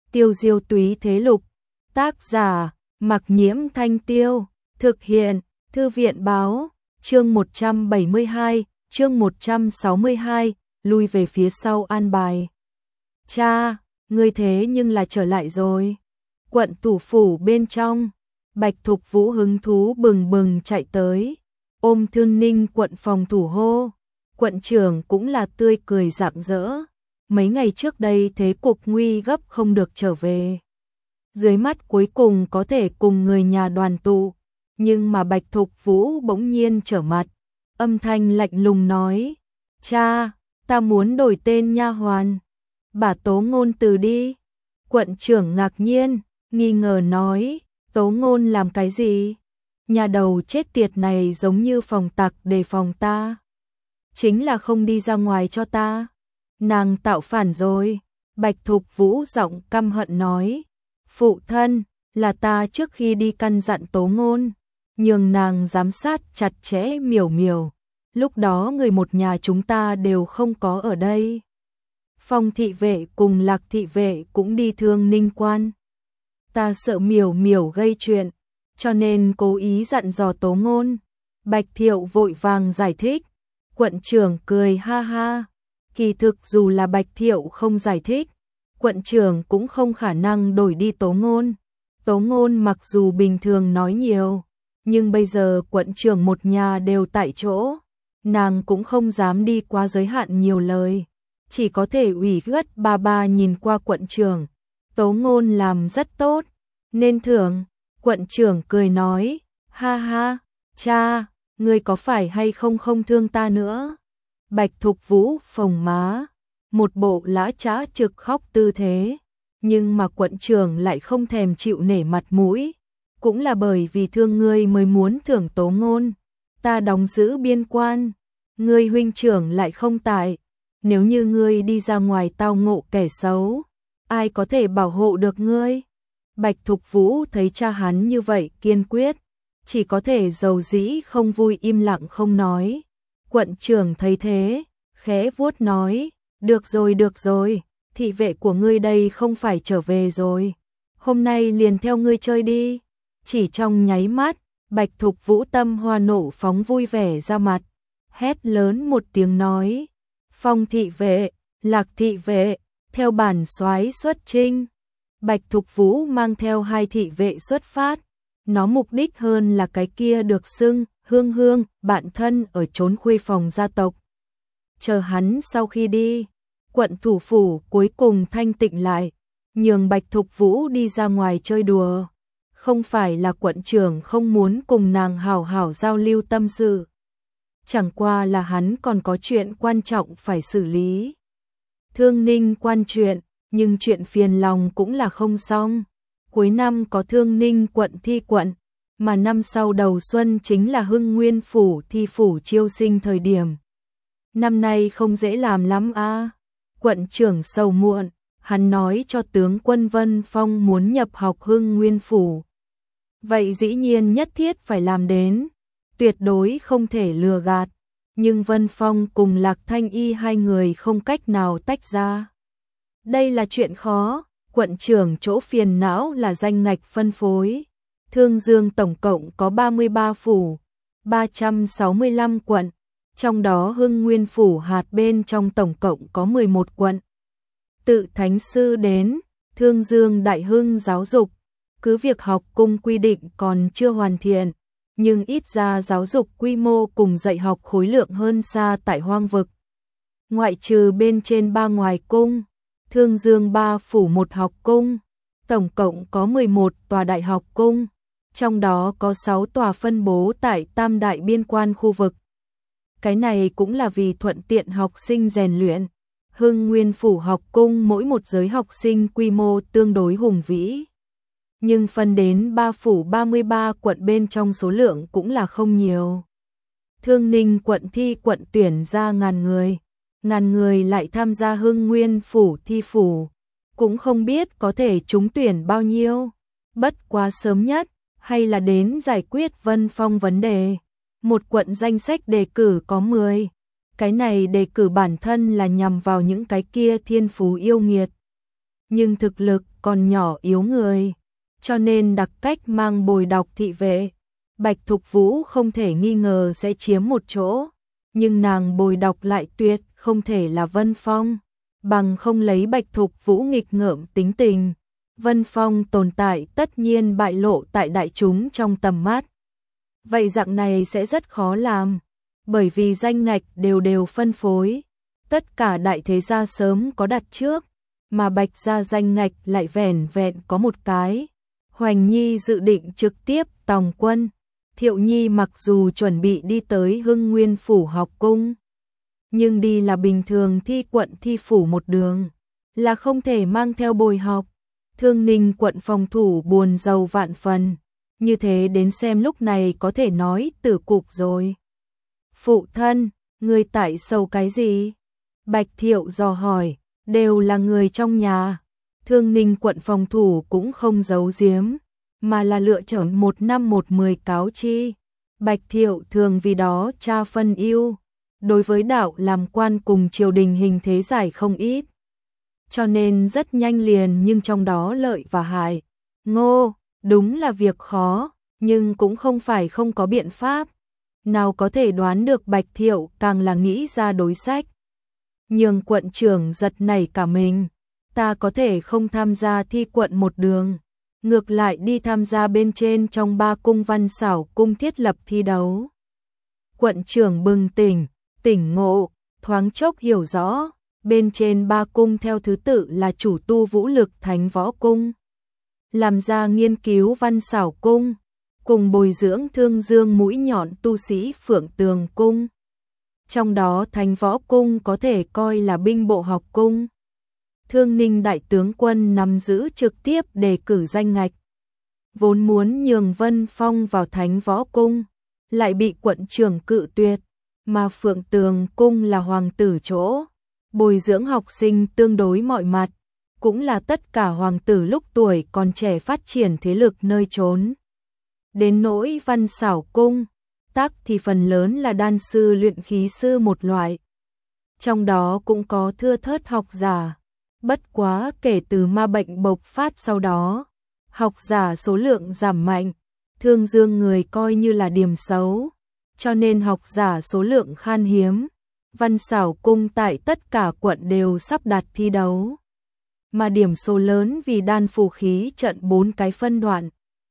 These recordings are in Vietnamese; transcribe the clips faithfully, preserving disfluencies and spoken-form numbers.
Tiêu diêu túy thế lục. Tác giả, Mặc Nhiễm Thanh Tiêu. Thực hiện, Thư viện báo. Chương một trăm bảy mươi hai, chương một trăm sáu mươi hai, lui về phía sau an bài. Cha, ngươi thế nhưng là trở lại rồi. Quận thủ phủ bên trong, Bạch Thục Vũ hứng thú bừng bừng chạy tới, ôm Thương Ninh quận phòng thủ hô. Quận trưởng cũng là tươi cười rạng rỡ. Mấy ngày trước đây thế cục nguy gấp không được trở về. Dưới mắt cuối cùng có thể cùng người nhà đoàn tụ, nhưng mà Bạch Thục Vũ bỗng nhiên trở mặt, âm thanh lạnh lùng nói: "Cha, ta muốn đổi tên nha hoàn." "Bà Tố Ngôn từ đi." Quận trưởng ngạc nhiên, nghi ngờ nói: "Tố Ngôn làm cái gì? Nhà đầu chết tiệt này giống như phòng tặc đề phòng ta. Chính là không đi ra ngoài cho ta. Nàng tạo phản rồi." Bạch Thục Vũ giọng căm hận nói: "Phụ thân, là ta trước khi đi căn dặn Tố Ngôn, nhường nàng giám sát chặt chẽ Miểu Miểu. Lúc đó người một nhà chúng ta đều không có ở đây. Phong thị vệ cùng Lạc thị vệ cũng đi Thương Ninh quan. Ta sợ Miểu Miểu gây chuyện, cho nên cố ý dặn dò Tố Ngôn." Bạch Thiệu vội vàng giải thích. Quận trưởng cười ha ha. Kỳ thực dù là Bạch Thiệu không giải thích, quận trưởng cũng không khả năng đổi đi Tố Ngôn. Tố Ngôn mặc dù bình thường nói nhiều, nhưng bây giờ quận trưởng một nhà đều tại chỗ, nàng cũng không dám đi qua giới hạn nhiều lời, chỉ có thể ủy khuất ba ba nhìn qua quận trưởng. Tố Ngôn làm rất tốt, nên thưởng. Quận trưởng cười nói: "Ha ha, cha, ngươi có phải hay không không thương ta nữa?" Bạch Thục Vũ phồng má, một bộ lã chã trực khóc tư thế, nhưng mà quận trưởng lại không thèm chịu nể mặt mũi. "Cũng là bởi vì thương ngươi mới muốn thưởng Tố Ngôn. Ta đóng giữ biên quan, ngươi huynh trưởng lại không tại, nếu như ngươi đi ra ngoài tao ngộ kẻ xấu, ai có thể bảo hộ được ngươi?" Bạch Thục Vũ thấy cha hắn như vậy kiên quyết, chỉ có thể dầu dĩ không vui im lặng không nói. Quận trưởng thấy thế, khẽ vuốt nói: "Được rồi được rồi, thị vệ của ngươi đây không phải trở về rồi, hôm nay liền theo ngươi chơi đi." Chỉ trong nháy mắt, Bạch Thục Vũ tâm hoa nộ phóng vui vẻ ra mặt, hét lớn một tiếng nói: "Phong thị vệ, Lạc thị vệ, theo bản soái xuất chinh." Bạch Thục Vũ mang theo hai thị vệ xuất phát, nó mục đích hơn là cái kia được xưng Hương Hương, bạn thân ở trốn khuê phòng gia tộc. Chờ hắn sau khi đi, quận thủ phủ cuối cùng thanh tịnh lại, nhường Bạch Thục Vũ đi ra ngoài chơi đùa. Không phải là quận trưởng không muốn cùng nàng hảo hảo giao lưu tâm sự, chẳng qua là hắn còn có chuyện quan trọng phải xử lý. Thương Ninh quan chuyện, nhưng chuyện phiền lòng cũng là không xong. Cuối năm có Thương Ninh quận thi quận, mà năm sau đầu xuân chính là Hưng Nguyên phủ thi phủ chiêu sinh thời điểm. Năm nay không dễ làm lắm a. À. Quận trưởng sầu muộn, hắn nói cho tướng quân Vân Phong muốn nhập học Hưng Nguyên phủ. Vậy dĩ nhiên nhất thiết phải làm đến, tuyệt đối không thể lừa gạt. Nhưng Vân Phong cùng Lạc Thanh Y hai người không cách nào tách ra. Đây là chuyện khó. Quận trưởng chỗ phiền não là danh ngạch phân phối. Thương Dương tổng cộng có ba mươi ba phủ, ba trăm sáu mươi lăm quận, trong đó Hưng Nguyên phủ hạt bên trong tổng cộng có mười một quận. Tự thánh sư đến, Thương Dương Đại Hưng giáo dục, cứ việc học cung quy định còn chưa hoàn thiện, nhưng ít ra giáo dục quy mô cùng dạy học khối lượng hơn xa tại hoang vực. Ngoại trừ bên trên ba ngoài cung, Thương Dương ba phủ một học cung, tổng cộng có mười một tòa đại học cung, trong đó có sáu tòa phân bố tại tam đại biên quan khu vực. Cái này cũng là vì thuận tiện học sinh rèn luyện. Hưng Nguyên phủ học cung mỗi một giới học sinh quy mô tương đối hùng vĩ, nhưng phân đến ba phủ ba mươi ba quận bên trong số lượng cũng là không nhiều. Thương Ninh quận thi quận tuyển ra ngàn người, ngàn người lại tham gia Hưng Nguyên phủ thi phủ, cũng không biết có thể trúng tuyển bao nhiêu. Bất quá sớm nhất, hay là đến giải quyết Vân Phong vấn đề. Một quận danh sách đề cử có mười. Cái này đề cử bản thân là nhằm vào những cái kia thiên phú yêu nghiệt. nhưng thực lực còn nhỏ yếu người, cho nên đặc cách mang bồi đọc thị vệ. Bạch Thục Vũ không thể nghi ngờ sẽ chiếm một chỗ, nhưng nàng bồi đọc lại tuyệt không thể là Vân Phong, bằng không lấy Bạch Thục Vũ nghịch ngợm tính tình, Vân Phong tồn tại tất nhiên bại lộ tại đại chúng trong tầm mắt. Vậy dạng này sẽ rất khó làm, bởi vì danh ngạch đều đều phân phối, tất cả đại thế gia sớm có đặt trước, mà Bạch gia danh ngạch lại vẻn vẹn có một cái. Hoành Nhi dự định trực tiếp tòng quân, Thiệu Nhi mặc dù chuẩn bị đi tới Hưng Nguyên phủ học cung, nhưng đi là bình thường thi quận thi phủ một đường, là không thể mang theo bồi học. Thương Ninh quận phòng thủ buồn rầu vạn phần, như thế đến xem lúc này có thể nói tử cục rồi. Phụ thân, người tại sầu cái gì? Bạch Thiệu dò hỏi, đều là người trong nhà. Thương Ninh quận phòng thủ cũng không giấu giếm, mà là lựa chọn một năm một mười cáo chi. Bạch Thiệu thường vì đó tra phân ưu, đối với đạo làm quan cùng triều đình hình thế giải không ít. Cho nên rất nhanh liền nhưng trong đó lợi và hại. Ngô, đúng là việc khó, nhưng cũng không phải không có biện pháp. Nào có thể đoán được Bạch Thiệu càng là nghĩ ra đối sách. Nhưng quận trưởng giật nảy cả mình, ta có thể không tham gia thi quận một đường, ngược lại đi tham gia bên trên trong ba cung Văn Xảo cung thiết lập thi đấu. Quận trưởng bừng tỉnh, tỉnh ngộ, thoáng chốc hiểu rõ, bên trên ba cung theo thứ tự là chủ tu vũ lực Thánh Võ Cung, làm ra nghiên cứu Văn Xảo Cung, cùng bồi dưỡng thương dương mũi nhọn tu sĩ Phượng Tường Cung. Trong đó Thánh Võ Cung có thể coi là binh bộ học cung. Thương Ninh đại tướng quân nắm giữ trực tiếp đề cử danh ngạch, vốn muốn nhường Vân Phong vào Thánh Võ Cung, lại bị quận trưởng cự tuyệt, mà Phượng Tường Cung là hoàng tử chỗ, bồi dưỡng học sinh tương đối mọi mặt, cũng là tất cả hoàng tử lúc tuổi còn trẻ phát triển thế lực nơi trốn. Đến nỗi Văn Xảo Cung, tác thì phần lớn là đan sư luyện khí sư một loại. Trong đó cũng có thưa thớt học giả, bất quá kể từ ma bệnh bộc phát sau đó, học giả số lượng giảm mạnh, thương dương người coi như là điểm xấu, cho nên học giả số lượng khan hiếm. Văn Xảo Cung tại tất cả quận đều sắp đặt thi đấu, mà điểm số lớn vì đan phù khí trận bốn cái phân đoạn,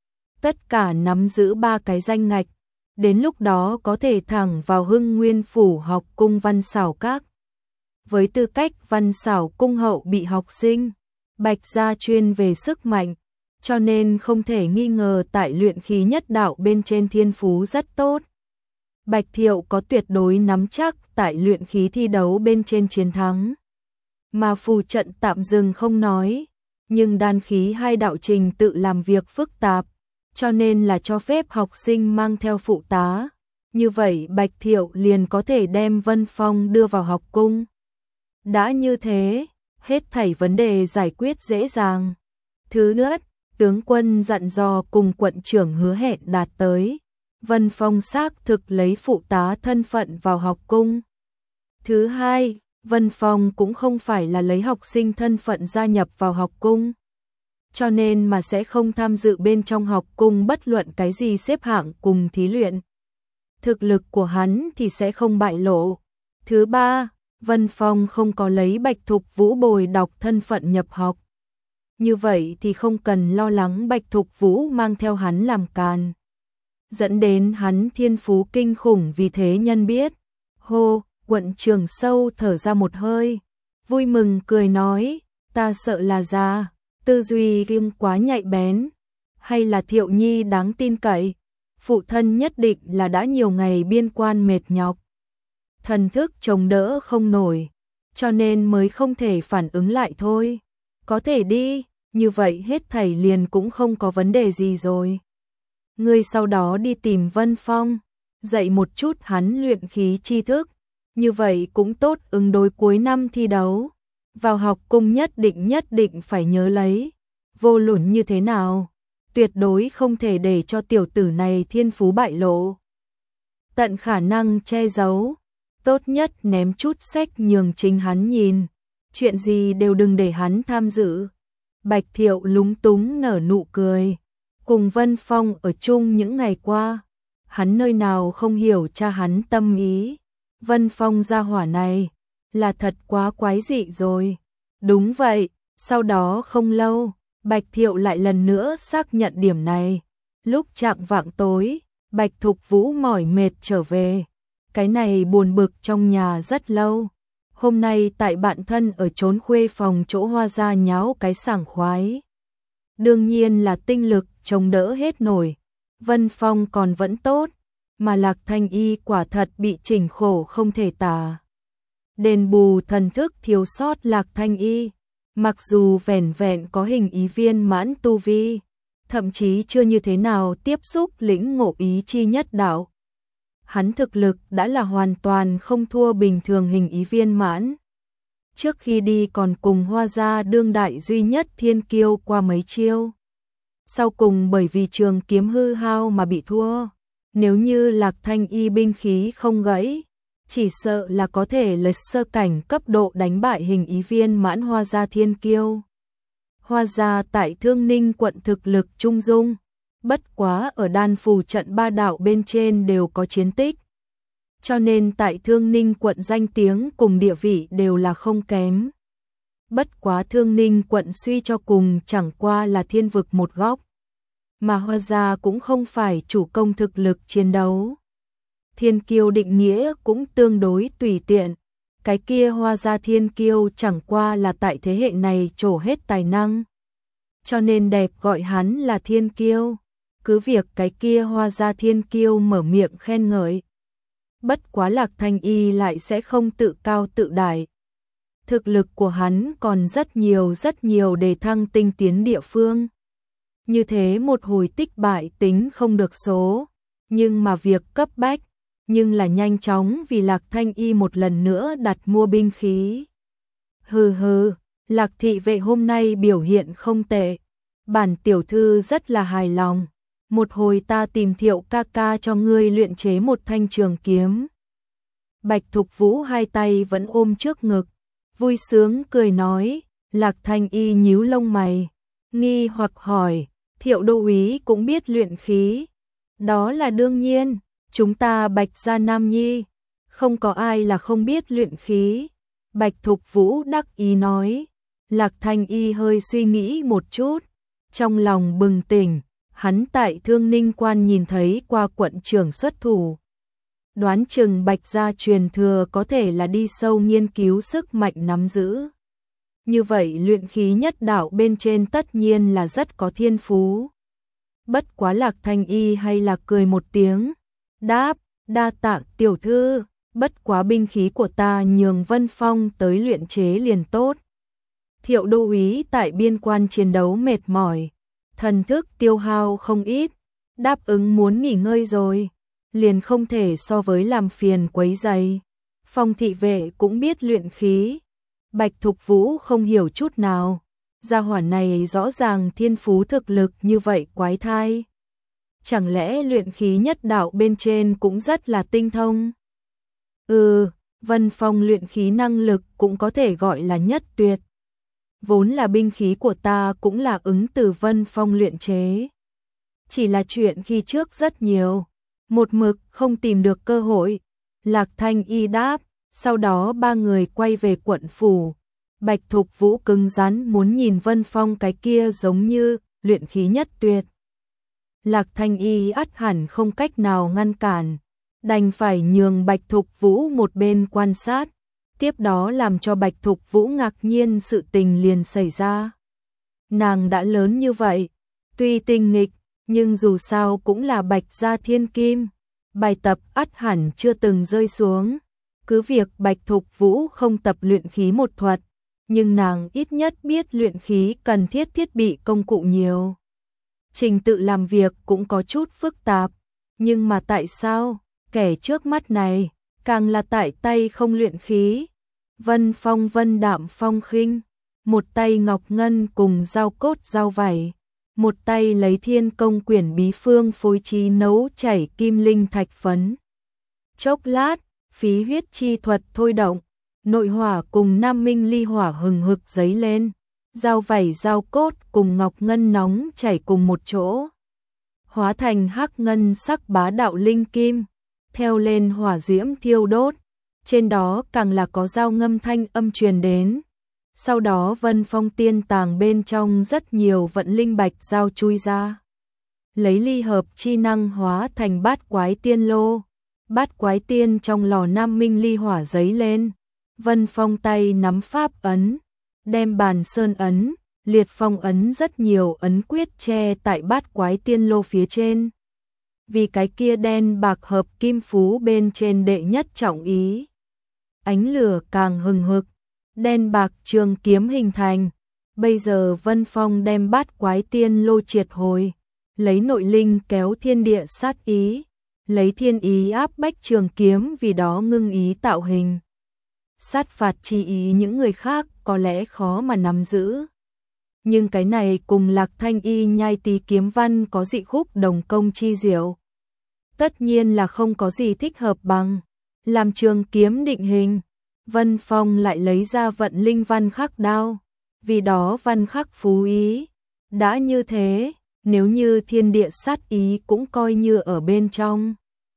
tất cả nắm giữ ba cái danh ngạch, đến lúc đó có thể thẳng vào Hưng Nguyên phủ học cung Văn Xảo Các. Với tư cách Văn Xảo Cung hậu bị học sinh, Bạch gia chuyên về sức mạnh, cho nên không thể nghi ngờ tại luyện khí nhất đạo bên trên thiên phú rất tốt. Bạch Thiệu có tuyệt đối nắm chắc tại luyện khí thi đấu bên trên chiến thắng. Mà phù trận tạm dừng không nói, nhưng đan khí hai đạo trình tự làm việc phức tạp, cho nên là cho phép học sinh mang theo phụ tá. Như vậy Bạch Thiệu liền có thể đem Vân Phong đưa vào học cung. Đã như thế, hết thảy vấn đề giải quyết dễ dàng. Thứ nữa, tướng quân dặn dò cùng quận trưởng hứa hẹn đạt tới. Vân Phong xác thực lấy phụ tá thân phận vào học cung. Thứ hai, Vân Phong cũng không phải là lấy học sinh thân phận gia nhập vào học cung, cho nên mà sẽ không tham dự bên trong học cung bất luận cái gì xếp hạng cùng thí luyện. Thực lực của hắn thì sẽ không bại lộ. Thứ ba, Vân Phong không có lấy Bạch Thục Vũ bồi đọc thân phận nhập học. Như vậy thì không cần lo lắng Bạch Thục Vũ mang theo hắn làm càn, dẫn đến hắn thiên phú kinh khủng vì thế nhân biết. Hô, quận trưởng sâu thở ra một hơi, vui mừng cười nói, ta sợ là già, tư duy kim quá nhạy bén, hay là Thiệu Nhi đáng tin cậy, phụ thân nhất định là đã nhiều ngày biên quan mệt nhọc, thần thức chống đỡ không nổi, cho nên mới không thể phản ứng lại thôi. Có thể đi, như vậy hết thảy liền cũng không có vấn đề gì rồi. Ngươi sau đó đi tìm Vân Phong, dạy một chút hắn luyện khí tri thức, như vậy cũng tốt ứng đối cuối năm thi đấu. Vào học cung nhất định nhất định phải nhớ lấy, vô luận như thế nào, tuyệt đối không thể để cho tiểu tử này thiên phú bại lộ. Tận khả năng che giấu, tốt nhất ném chút sách nhường chính hắn nhìn, chuyện gì đều đừng để hắn tham dự. Bạch Thiệu lúng túng nở nụ cười. Cùng Vân Phong ở chung những ngày qua, hắn nơi nào không hiểu cha hắn tâm ý. Vân Phong gia hỏa này là thật quá quái dị rồi. Đúng vậy, sau đó không lâu, Bạch Thiệu lại lần nữa xác nhận điểm này. Lúc chạng vạng tối, Bạch Thục Vũ mỏi mệt trở về. Cái này buồn bực trong nhà rất lâu. Hôm nay tại bạn thân ở trốn khuê phòng chỗ Hoa gia nháo cái sảng khoái. Đương nhiên là tinh lực chống đỡ hết nổi. Vân Phong còn vẫn tốt, mà Lạc Thanh Y quả thật bị chỉnh khổ không thể tả. Đền bù thần thức thiếu sót Lạc Thanh Y, mặc dù vẻn vẹn có hình ý viên mãn tu vi, thậm chí chưa như thế nào tiếp xúc lĩnh ngộ ý chi nhất đạo. Hắn thực lực đã là hoàn toàn không thua bình thường hình ý viên mãn. Trước khi đi còn cùng Hoa gia đương đại duy nhất thiên kiêu qua mấy chiêu. Sau cùng bởi vì trường kiếm hư hao mà bị thua. Nếu như Lạc Thanh Y binh khí không gãy, chỉ sợ là có thể lấy sơ cảnh cấp độ đánh bại hình ý viên mãn Hoa gia thiên kiêu. Hoa gia tại Thương Ninh quận thực lực trung dung, bất quá ở đan phù trận ba đạo bên trên đều có chiến tích. Cho nên tại Thương Ninh quận danh tiếng cùng địa vị đều là không kém. Bất quá Thương Ninh quận suy cho cùng chẳng qua là thiên vực một góc, mà Hoa gia cũng không phải chủ công thực lực chiến đấu. Thiên kiêu định nghĩa cũng tương đối tùy tiện. Cái kia Hoa gia thiên kiêu chẳng qua là tại thế hệ này trổ hết tài năng. Cho nên đẹp gọi hắn là thiên kiêu. Cứ việc cái kia Hoa gia thiên kiêu mở miệng khen ngợi. Bất quá Lạc Thanh Y lại sẽ không tự cao tự đại. Thực lực của hắn còn rất nhiều rất nhiều để thăng tinh tiến địa phương. Như thế một hồi tích bại tính không được số. Nhưng mà việc cấp bách, nhưng là nhanh chóng vì Lạc Thanh Y một lần nữa đặt mua binh khí. Hừ hừ, Lạc thị vệ hôm nay biểu hiện không tệ. Bản tiểu thư rất là hài lòng. Một hồi ta tìm Thiệu ca ca cho ngươi luyện chế một thanh trường kiếm. Bạch Thục Vũ hai tay vẫn ôm trước ngực, vui sướng cười nói. Lạc Thanh Y nhíu lông mày, nghi hoặc hỏi, Thiệu đô úy cũng biết luyện khí? Đó là đương nhiên, chúng ta Bạch gia nam nhi, không có ai là không biết luyện khí. Bạch Thục Vũ đắc ý nói. Lạc Thanh Y hơi suy nghĩ một chút, trong lòng bừng tỉnh. Hắn tại Thương Ninh quan nhìn thấy qua quận trưởng xuất thủ. Đoán chừng Bạch gia truyền thừa có thể là đi sâu nghiên cứu sức mạnh nắm giữ. Như vậy luyện khí nhất đạo bên trên tất nhiên là rất có thiên phú. Bất quá Lạc Thanh Y hay là cười một tiếng. Đáp, đa tạ tiểu thư, bất quá binh khí của ta nhường Vân Phong tới luyện chế liền tốt. Thiệu đô úy tại biên quan chiến đấu mệt mỏi, thần thức tiêu hao không ít, đáp ứng muốn nghỉ ngơi rồi, liền không thể so với làm phiền quấy rầy. Phong thị vệ cũng biết luyện khí. Bạch Thục Vũ không hiểu chút nào, gia hỏa này rõ ràng thiên phú thực lực như vậy quái thai. Chẳng lẽ luyện khí nhất đạo bên trên cũng rất là tinh thông? Ừ, Vân Phong luyện khí năng lực cũng có thể gọi là nhất tuyệt. Vốn là binh khí của ta cũng là ứng từ Vân Phong luyện chế. Chỉ là chuyện khi trước rất nhiều, một mực không tìm được cơ hội. Lạc Thanh Y đáp, sau đó ba người quay về quận phủ. Bạch Thục Vũ cứng rắn muốn nhìn Vân Phong cái kia giống như luyện khí nhất tuyệt. Lạc Thanh Y ắt hẳn không cách nào ngăn cản, đành phải nhường Bạch Thục Vũ một bên quan sát. Tiếp đó làm cho Bạch Thục Vũ ngạc nhiên sự tình liền xảy ra. Nàng đã lớn như vậy, tuy tinh nghịch, nhưng dù sao cũng là Bạch gia thiên kim. Bài tập ắt hẳn chưa từng rơi xuống. Cứ việc Bạch Thục Vũ không tập luyện khí một thuật, nhưng nàng ít nhất biết luyện khí cần thiết thiết bị công cụ nhiều. Trình tự làm việc cũng có chút phức tạp, nhưng mà tại sao kẻ trước mắt này càng là tại tay không luyện khí? Vân Phong vân đạm phong khinh, một tay ngọc ngân cùng dao cốt dao vảy, một tay lấy thiên công quyển bí phương phối trí nấu chảy kim linh thạch phấn. Chốc lát, phí huyết chi thuật thôi động, nội hỏa cùng nam minh ly hỏa hừng hực dấy lên, dao vảy dao cốt cùng ngọc ngân nóng chảy cùng một chỗ, hóa thành hắc ngân sắc bá đạo linh kim, theo lên hỏa diễm thiêu đốt, trên đó càng là có dao ngâm thanh âm truyền đến. Sau đó Vân Phong tiên tàng bên trong rất nhiều vận linh bạch dao chui ra, lấy ly hợp chi năng hóa thành bát quái tiên lô. Bát quái tiên trong lò nam minh ly hỏa giấy lên, Vân Phong tay nắm pháp ấn, đem bàn sơn ấn, liệt phong ấn rất nhiều ấn quyết che tại bát quái tiên lô phía trên. Vì cái kia đen bạc hợp kim phú bên trên đệ nhất trọng ý. Ánh lửa càng hừng hực, đen bạc trường kiếm hình thành. Bây giờ Vân Phong đem bát quái tiên lô triệt hồi, lấy nội linh kéo thiên địa sát ý, lấy thiên ý áp bách trường kiếm vì đó ngưng ý tạo hình. Sát phạt chi ý những người khác có lẽ khó mà nắm giữ. Nhưng cái này cùng Lạc Thanh Y nhai tí kiếm văn có dị khúc đồng công chi diệu. Tất nhiên là không có gì thích hợp bằng. Làm trường kiếm định hình, Vân Phong lại lấy ra vận linh văn khắc đao. Vì đó văn khắc phú ý. Đã như thế, nếu như thiên địa sát ý cũng coi như ở bên trong.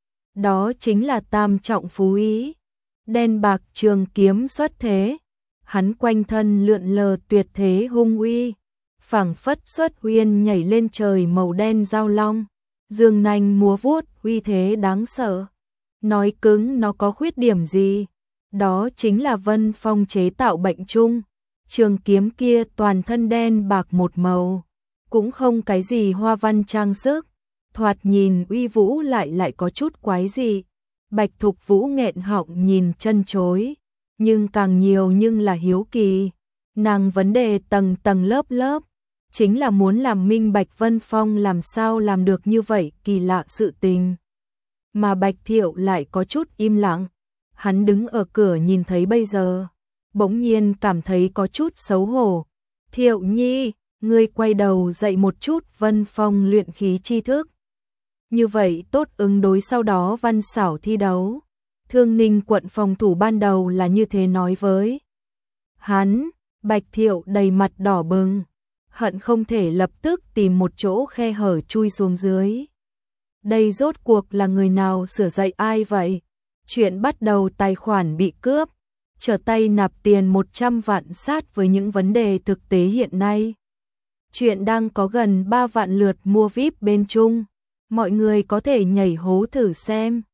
Đó chính là tam trọng phú ý. Đen bạc trường kiếm xuất thế, hắn quanh thân lượn lờ tuyệt thế hung uy, phảng phất xuất huyên nhảy lên trời màu đen giao long, dương nanh múa vuốt uy thế đáng sợ. Nói cứng nó có khuyết điểm gì? Đó chính là Vân Phong chế tạo bệnh chung. Trường kiếm kia toàn thân đen bạc một màu, cũng không cái gì hoa văn trang sức, thoạt nhìn uy vũ lại lại có chút quái dị. Bạch Thục Vũ nghẹn họng nhìn chân chối, nhưng càng nhiều nhưng là hiếu kỳ. Nàng vấn đề tầng tầng lớp lớp, chính là muốn làm minh bạch Vân Phong làm sao làm được như vậy kỳ lạ sự tình. Mà Bạch Thiệu lại có chút im lặng, hắn đứng ở cửa nhìn thấy bây giờ, bỗng nhiên cảm thấy có chút xấu hổ. Thiệu Nhi, ngươi quay đầu dậy một chút. Vân Phong luyện khí chi thức. Như vậy tốt ứng đối sau đó văn xảo thi đấu. Thương Ninh quận phòng thủ ban đầu là như thế nói với hắn. Bạch Thiệu đầy mặt đỏ bừng, hận không thể lập tức tìm một chỗ khe hở chui xuống dưới. Đây rốt cuộc là người nào sửa dạy ai vậy? Chuyện bắt đầu tài khoản bị cướp, trở tay nạp tiền một trăm vạn sát với những vấn đề thực tế hiện nay. Chuyện đang có gần ba vạn lượt mua vi ai pi bên Trung. Mọi người có thể nhảy hố thử xem.